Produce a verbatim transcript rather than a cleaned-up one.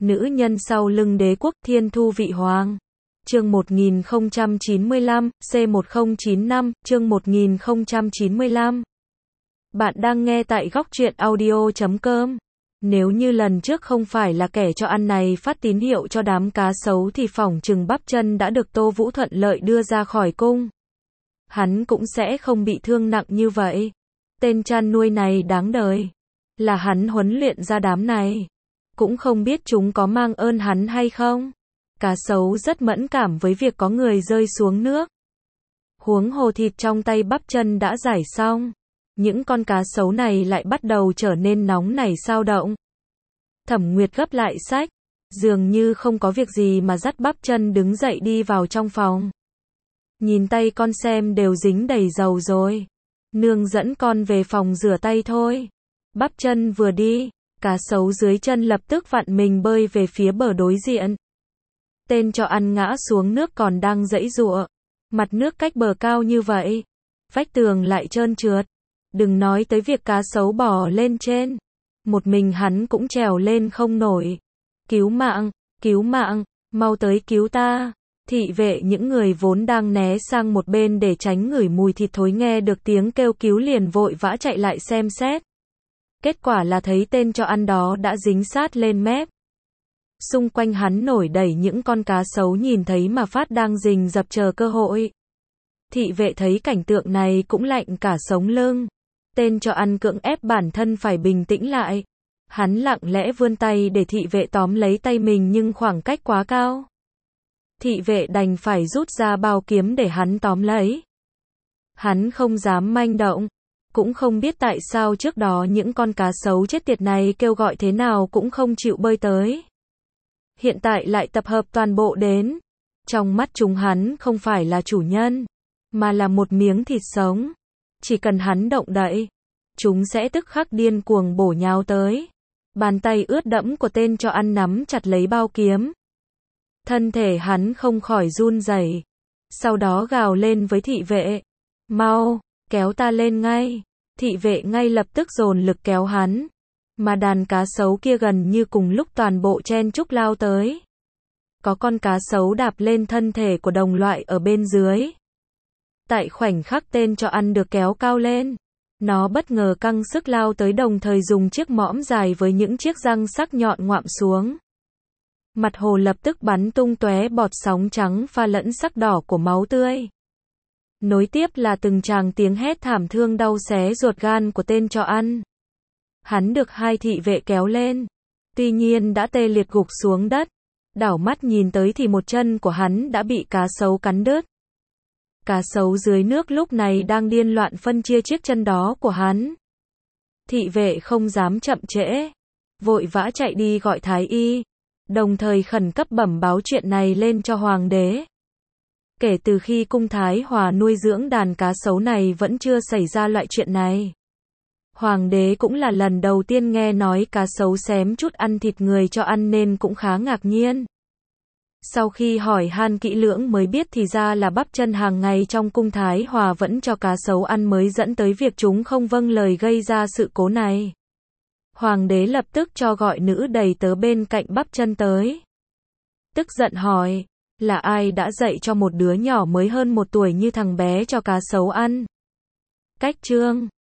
nữ nhân sau lưng đế quốc Thiên Thu Vị Hoàng. Chương một nghìn không trăm chín mươi lăm, C một không chín năm, chương một nghìn không trăm chín mươi lăm. Bạn đang nghe tại góc truyện audio chấm com. Nếu như lần trước không phải là kẻ cho ăn này phát tín hiệu cho đám cá sấu thì phỏng chừng bắp chân đã được Tô Vũ thuận lợi đưa ra khỏi cung. Hắn cũng sẽ không bị thương nặng như vậy. Tên chăn nuôi này đáng đời. Là hắn huấn luyện ra đám này. Cũng không biết chúng có mang ơn hắn hay không. Cá sấu rất mẫn cảm với việc có người rơi xuống nước. Huống hồ thịt trong tay bắp chân đã giải xong. Những con cá sấu này lại bắt đầu trở nên nóng nảy xao động. Thẩm Nguyệt gấp lại sách. Dường như không có việc gì mà dắt bắp chân đứng dậy đi vào trong phòng. Nhìn tay con xem đều dính đầy dầu rồi. Nương dẫn con về phòng rửa tay thôi. Bắp chân vừa đi, cá sấu dưới chân lập tức vặn mình bơi về phía bờ đối diện. Tên cho ăn ngã xuống nước còn đang giãy giụa. Mặt nước cách bờ cao như vậy. Vách tường lại trơn trượt. Đừng nói tới việc cá sấu bò lên trên. Một mình hắn cũng trèo lên không nổi. Cứu mạng, cứu mạng, mau tới cứu ta. Thị vệ những người vốn đang né sang một bên để tránh ngửi mùi thịt thối nghe được tiếng kêu cứu liền vội vã chạy lại xem xét. Kết quả là thấy tên cho ăn đó đã dính sát lên mép. Xung quanh hắn nổi đầy những con cá sấu nhìn thấy mà phát đang rình rập chờ cơ hội. Thị vệ thấy cảnh tượng này cũng lạnh cả sống lưng. Tên cho ăn cưỡng ép bản thân phải bình tĩnh lại. Hắn lặng lẽ vươn tay để thị vệ tóm lấy tay mình nhưng khoảng cách quá cao. Thị vệ đành phải rút ra bao kiếm để hắn tóm lấy. Hắn không dám manh động. Cũng không biết tại sao trước đó những con cá sấu chết tiệt này kêu gọi thế nào cũng không chịu bơi tới. Hiện tại lại tập hợp toàn bộ đến. Trong mắt chúng hắn không phải là chủ nhân, mà là một miếng thịt sống. Chỉ cần hắn động đậy, chúng sẽ tức khắc điên cuồng bổ nhào tới. Bàn tay ướt đẫm của tên cho ăn nắm chặt lấy bao kiếm. Thân thể hắn không khỏi run rẩy. Sau đó gào lên với thị vệ. Mau, kéo ta lên ngay. Thị vệ ngay lập tức dồn lực kéo hắn. Mà đàn cá sấu kia gần như cùng lúc toàn bộ chen chúc lao tới. Có con cá sấu đạp lên thân thể của đồng loại ở bên dưới. Tại khoảnh khắc tên cho ăn được kéo cao lên. Nó bất ngờ căng sức lao tới đồng thời dùng chiếc mõm dài với những chiếc răng sắc nhọn ngoạm xuống. Mặt hồ lập tức bắn tung tóe bọt sóng trắng pha lẫn sắc đỏ của máu tươi. Nối tiếp là từng tràng tiếng hét thảm thương đau xé ruột gan của tên cho ăn. Hắn được hai thị vệ kéo lên. Tuy nhiên đã tê liệt gục xuống đất. Đảo mắt nhìn tới thì một chân của hắn đã bị cá sấu cắn đứt. Cá sấu dưới nước lúc này đang điên loạn phân chia chiếc chân đó của hắn. Thị vệ không dám chậm trễ. Vội vã chạy đi gọi thái y. Đồng thời khẩn cấp bẩm báo chuyện này lên cho hoàng đế. Kể từ khi cung Thái Hòa nuôi dưỡng đàn cá sấu này vẫn chưa xảy ra loại chuyện này. Hoàng đế cũng là lần đầu tiên nghe nói cá sấu xém chút ăn thịt người cho ăn nên cũng khá ngạc nhiên. Sau khi hỏi han kỹ lưỡng mới biết thì ra là bắp chân hàng ngày trong cung Thái Hòa vẫn cho cá sấu ăn mới dẫn tới việc chúng không vâng lời gây ra sự cố này. Hoàng đế lập tức cho gọi nữ đầy tớ bên cạnh bắp chân tới. Tức giận hỏi, là ai đã dạy cho một đứa nhỏ mới hơn một tuổi như thằng bé cho cá sấu ăn? Cách chương